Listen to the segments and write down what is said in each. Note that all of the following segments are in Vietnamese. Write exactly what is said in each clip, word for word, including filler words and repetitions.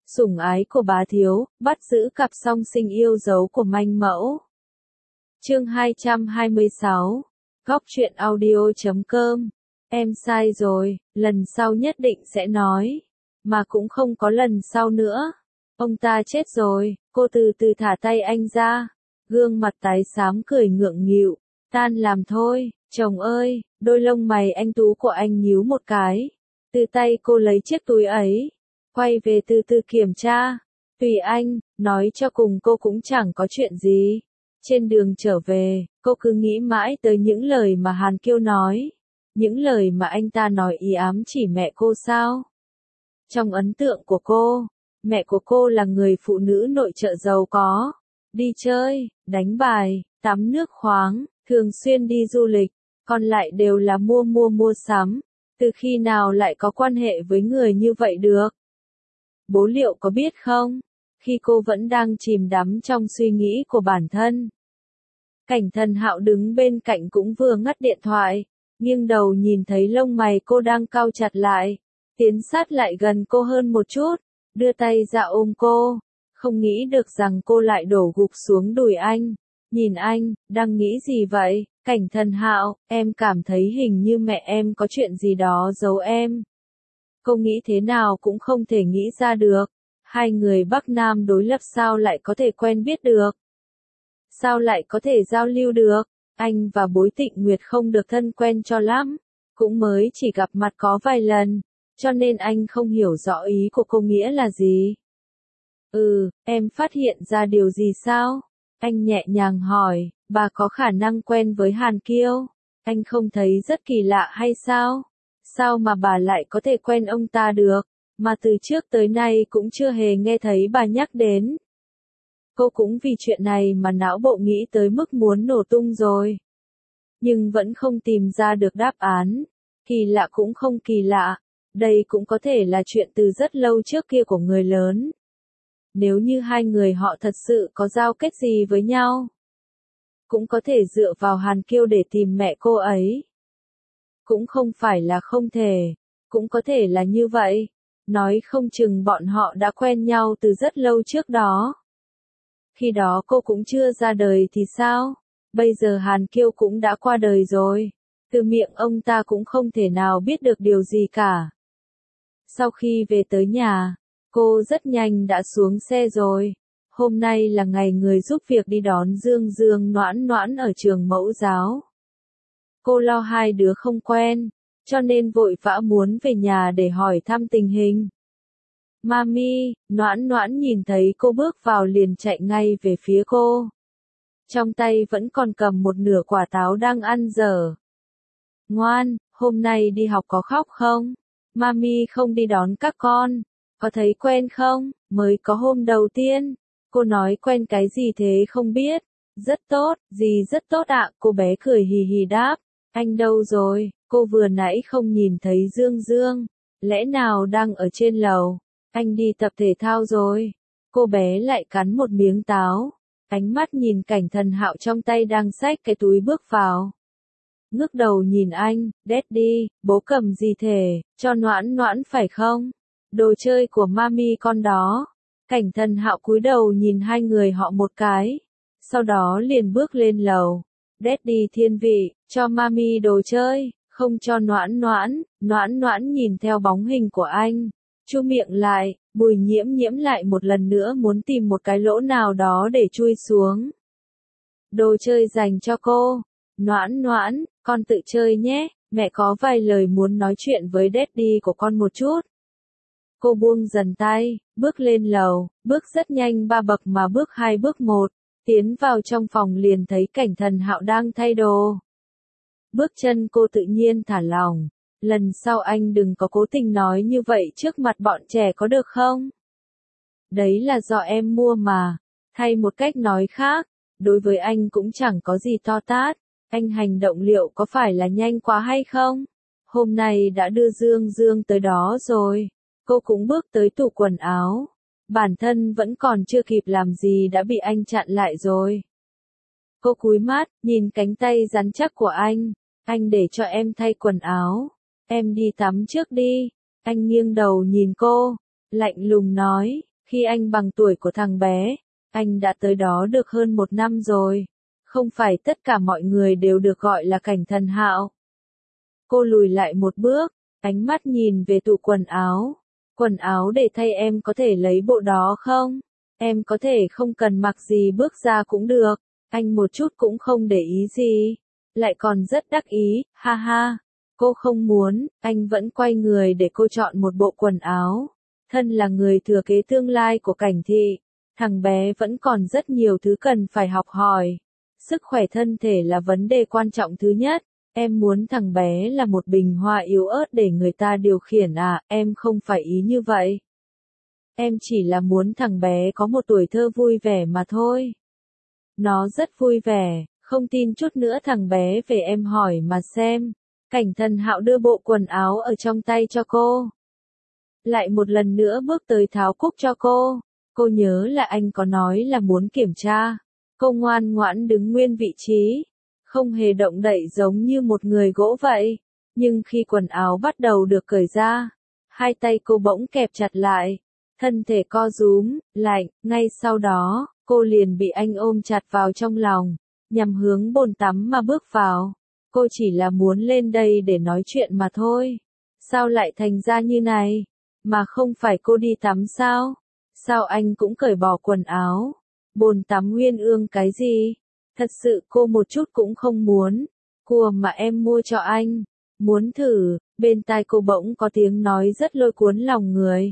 Sủng ái của bá thiếu, bắt giữ cặp song sinh yêu dấu của manh mẫu. Chương hai trăm hai mươi sáu. Góc truyện audio chấm com. Em sai rồi, lần sau nhất định sẽ nói. Mà cũng không có lần sau nữa. Ông ta chết rồi, cô từ từ thả tay anh ra. Gương mặt tái xám cười ngượng nghịu. Tan làm thôi, chồng ơi, đôi lông mày anh tú của anh nhíu một cái. Từ tay cô lấy chiếc túi ấy. Quay về từ từ kiểm tra. Tùy anh, nói cho cùng cô cũng chẳng có chuyện gì. Trên đường trở về, cô cứ nghĩ mãi tới những lời mà Hàn Kiêu nói. Những lời mà anh ta nói ý ám chỉ mẹ cô sao? Trong ấn tượng của cô, mẹ của cô là người phụ nữ nội trợ giàu có. Đi chơi, đánh bài, tắm nước khoáng, thường xuyên đi du lịch, còn lại đều là mua mua mua sắm. Từ khi nào lại có quan hệ với người như vậy được? Bố liệu có biết không? Khi cô vẫn đang chìm đắm trong suy nghĩ của bản thân. Cảnh Thần Hạo đứng bên cạnh cũng vừa ngắt điện thoại, nghiêng đầu nhìn thấy lông mày cô đang cau chặt lại, tiến sát lại gần cô hơn một chút, đưa tay ra ôm cô, không nghĩ được rằng cô lại đổ gục xuống đùi anh. Nhìn anh, đang nghĩ gì vậy? Cảnh Thần Hạo, em cảm thấy hình như mẹ em có chuyện gì đó giấu em. Cô nghĩ thế nào cũng không thể nghĩ ra được. Hai người Bắc Nam đối lập sao lại có thể quen biết được? Sao lại có thể giao lưu được? Anh và Bối Tịnh Nguyệt không được thân quen cho lắm. Cũng mới chỉ gặp mặt có vài lần. Cho nên anh không hiểu rõ ý của cô nghĩa là gì. Ừ, em phát hiện ra điều gì sao? Anh nhẹ nhàng hỏi, bà có khả năng quen với Hàn Kiêu. Anh không thấy rất kỳ lạ hay sao? Sao mà bà lại có thể quen ông ta được, mà từ trước tới nay cũng chưa hề nghe thấy bà nhắc đến. Cô cũng vì chuyện này mà não bộ nghĩ tới mức muốn nổ tung rồi. Nhưng vẫn không tìm ra được đáp án. Kỳ lạ cũng không kỳ lạ. Đây cũng có thể là chuyện từ rất lâu trước kia của người lớn. Nếu như hai người họ thật sự có giao kết gì với nhau. Cũng có thể dựa vào Hàn Kiêu để tìm mẹ cô ấy. Cũng không phải là không thể, cũng có thể là như vậy. Nói không chừng bọn họ đã quen nhau từ rất lâu trước đó. Khi đó cô cũng chưa ra đời thì sao? Bây giờ Hàn Kiêu cũng đã qua đời rồi. Từ miệng ông ta cũng không thể nào biết được điều gì cả. Sau khi về tới nhà, cô rất nhanh đã xuống xe rồi. Hôm nay là ngày người giúp việc đi đón Dương Dương Noãn Noãn ở trường mẫu giáo. Cô lo hai đứa không quen, cho nên vội vã muốn về nhà để hỏi thăm tình hình. Mami, Noãn Noãn nhìn thấy cô bước vào liền chạy ngay về phía cô. Trong tay vẫn còn cầm một nửa quả táo đang ăn dở. Ngoan, hôm nay đi học có khóc không? Mami không đi đón các con. Có thấy quen không? Mới có hôm đầu tiên. Cô nói quen cái gì thế không biết. Rất tốt, gì rất tốt ạ, cô bé cười hì hì đáp. Anh đâu rồi? Cô vừa nãy không nhìn thấy Dương Dương. Lẽ nào đang ở trên lầu? Anh đi tập thể thao rồi. Cô bé lại cắn một miếng táo. Ánh mắt nhìn Cảnh Thần Hạo trong tay đang xách cái túi bước vào. Ngước đầu nhìn anh, Daddy, bố cầm gì thể, cho Noãn Noãn phải không? Đồ chơi của mami con đó. Cảnh Thần Hạo cúi đầu nhìn hai người họ một cái. Sau đó liền bước lên lầu. Daddy thiên vị, cho mami đồ chơi, không cho Noãn Noãn. Noãn Noãn nhìn theo bóng hình của anh. Chu miệng lại, Bùi Nhiễm Nhiễm lại một lần nữa muốn tìm một cái lỗ nào đó để chui xuống. Đồ chơi dành cho cô. Noãn Noãn, con tự chơi nhé, mẹ có vài lời muốn nói chuyện với Daddy của con một chút. Cô buông dần tay, bước lên lầu, bước rất nhanh ba bậc mà bước hai bước một, tiến vào trong phòng liền thấy Cảnh Thần Hạo đang thay đồ. Bước chân cô tự nhiên thả lỏng, lần sau anh đừng có cố tình nói như vậy trước mặt bọn trẻ có được không? Đấy là do em mua mà, thay một cách nói khác, đối với anh cũng chẳng có gì to tát, anh hành động liệu có phải là nhanh quá hay không? Hôm nay đã đưa Dương Dương tới đó rồi. Cô cũng bước tới tủ quần áo. Bản thân vẫn còn chưa kịp làm gì đã bị anh chặn lại rồi. Cô cúi mắt, nhìn cánh tay rắn chắc của anh. Anh để cho em thay quần áo. Em đi tắm trước đi. Anh nghiêng đầu nhìn cô. Lạnh lùng nói, Khi anh bằng tuổi của thằng bé, anh đã tới đó được hơn một năm rồi. Không phải tất cả mọi người đều được gọi là Cảnh Thần Hạo. Cô lùi lại một bước, ánh mắt nhìn về tủ quần áo. Quần áo để thay em có thể lấy bộ đó không? Em có thể không cần mặc gì bước ra cũng được. Anh một chút cũng không để ý gì. Lại còn rất đắc ý, ha ha. Cô không muốn, anh vẫn quay người để cô chọn một bộ quần áo. Thân là người thừa kế tương lai của Cảnh thị, thằng bé vẫn còn rất nhiều thứ cần phải học hỏi. Sức khỏe thân thể là vấn đề quan trọng thứ nhất. Em muốn thằng bé là một bình hoa yếu ớt để người ta điều khiển à, em không phải ý như vậy. Em chỉ là muốn thằng bé có một tuổi thơ vui vẻ mà thôi. Nó rất vui vẻ, không tin chút nữa thằng bé về em hỏi mà xem. Cảnh Thần Hạo đưa bộ quần áo ở trong tay cho cô. Lại một lần nữa bước tới tháo cúc cho cô. Cô nhớ là anh có nói là muốn kiểm tra. Cô ngoan ngoãn đứng nguyên vị trí. Không hề động đậy giống như một người gỗ vậy. Nhưng khi quần áo bắt đầu được cởi ra, hai tay cô bỗng kẹp chặt lại. Thân thể co rúm, lạnh, ngay sau đó, cô liền bị anh ôm chặt vào trong lòng, nhằm hướng bồn tắm mà bước vào. Cô chỉ là muốn lên đây để nói chuyện mà thôi. Sao lại thành ra như này? Mà không phải cô đi tắm sao? Sao anh cũng cởi bỏ quần áo? Bồn tắm uyên ương cái gì? Thật sự cô một chút cũng không muốn. Cua mà em mua cho anh. Muốn thử, bên tai cô bỗng có tiếng nói rất lôi cuốn lòng người.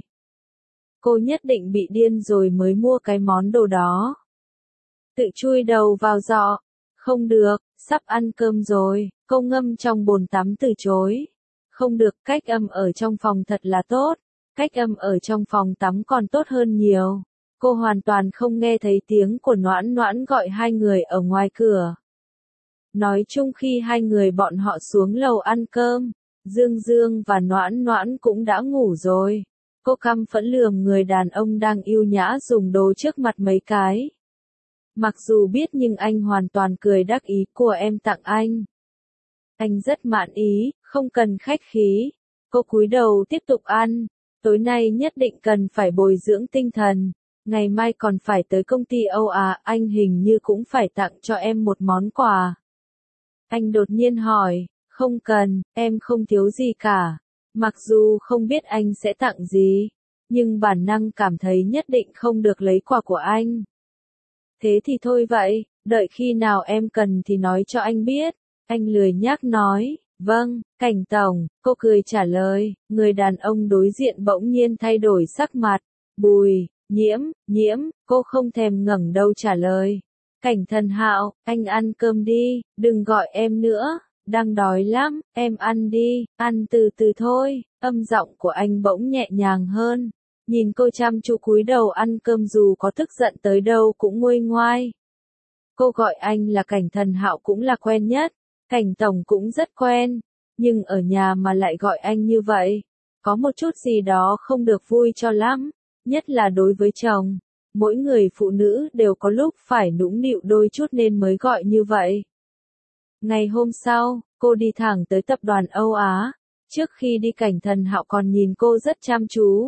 Cô nhất định bị điên rồi mới mua cái món đồ đó. Tự chui đầu vào giọ. Không được, sắp ăn cơm rồi. Cô ngâm trong bồn tắm từ chối. Không được, cách âm ở trong phòng thật là tốt. Cách âm ở trong phòng tắm còn tốt hơn nhiều. Cô hoàn toàn không nghe thấy tiếng của Noãn Noãn gọi hai người ở ngoài cửa. Nói chung khi hai người bọn họ xuống lầu ăn cơm, Dương Dương và Noãn Noãn cũng đã ngủ rồi. Cô căm phẫn lườm người đàn ông đang yêu nhã dùng đồ trước mặt mấy cái. Mặc dù biết nhưng anh hoàn toàn cười đắc ý của em tặng anh. Anh rất mãn ý, không cần khách khí. Cô cúi đầu tiếp tục ăn. Tối nay nhất định cần phải bồi dưỡng tinh thần. Ngày mai còn phải tới công ty Âu à, anh hình như cũng phải tặng cho em một món quà. Anh đột nhiên hỏi, không cần, em không thiếu gì cả. Mặc dù không biết anh sẽ tặng gì, nhưng bản năng cảm thấy nhất định không được lấy quà của anh. Thế thì thôi vậy, đợi khi nào em cần thì nói cho anh biết. Anh lười nhác nói, vâng, Cảnh tổng, cô cười trả lời, người đàn ông đối diện bỗng nhiên thay đổi sắc mặt. Bùi, Nhiễm, Nhiễm, cô không thèm ngẩng đầu trả lời. Cảnh Thần Hạo, anh ăn cơm đi, đừng gọi em nữa, đang đói lắm, em ăn đi, ăn từ từ thôi. Âm giọng của anh bỗng nhẹ nhàng hơn. Nhìn cô chăm chú cúi đầu ăn cơm dù có tức giận tới đâu cũng nguôi ngoai. Cô gọi anh là Cảnh Thần Hạo cũng là quen nhất, Cảnh tổng cũng rất quen, nhưng ở nhà mà lại gọi anh như vậy, có một chút gì đó không được vui cho lắm, nhất là đối với chồng. Mỗi người phụ nữ đều có lúc phải nũng nịu đôi chút nên mới gọi như vậy. Ngày hôm sau, cô đi thẳng tới tập đoàn Âu Á. Trước khi đi Cảnh Thần Hạo còn nhìn cô rất chăm chú.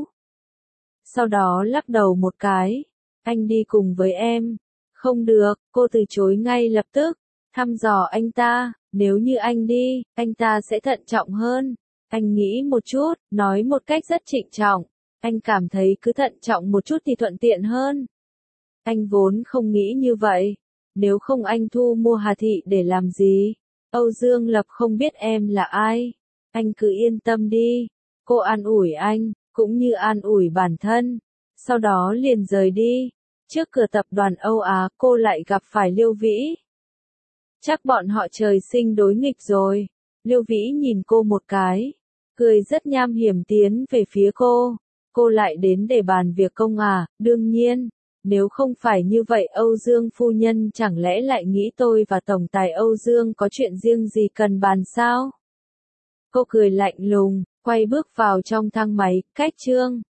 Sau đó lắc đầu một cái. Anh đi cùng với em. Không được, cô từ chối ngay lập tức. Thăm dò anh ta, nếu như anh đi, anh ta sẽ thận trọng hơn. Anh nghĩ một chút, nói một cách rất trịnh trọng. Anh cảm thấy cứ thận trọng một chút thì thuận tiện hơn. Anh vốn không nghĩ như vậy. Nếu không anh thu mua Hà Thị để làm gì? Âu Dương Lập không biết em là ai. Anh cứ yên tâm đi. Cô an ủi anh, cũng như an ủi bản thân. Sau đó liền rời đi. Trước cửa tập đoàn Âu Á cô lại gặp phải Liêu Vĩ. Chắc bọn họ trời sinh đối nghịch rồi. Liêu Vĩ nhìn cô một cái. Cười rất nham hiểm tiến về phía cô. Cô lại đến để bàn việc công à, đương nhiên. Nếu không phải như vậy Âu Dương phu nhân chẳng lẽ lại nghĩ tôi và tổng tài Âu Dương có chuyện riêng gì cần bàn sao? Cô cười lạnh lùng, quay bước vào trong thang máy, cách Trương.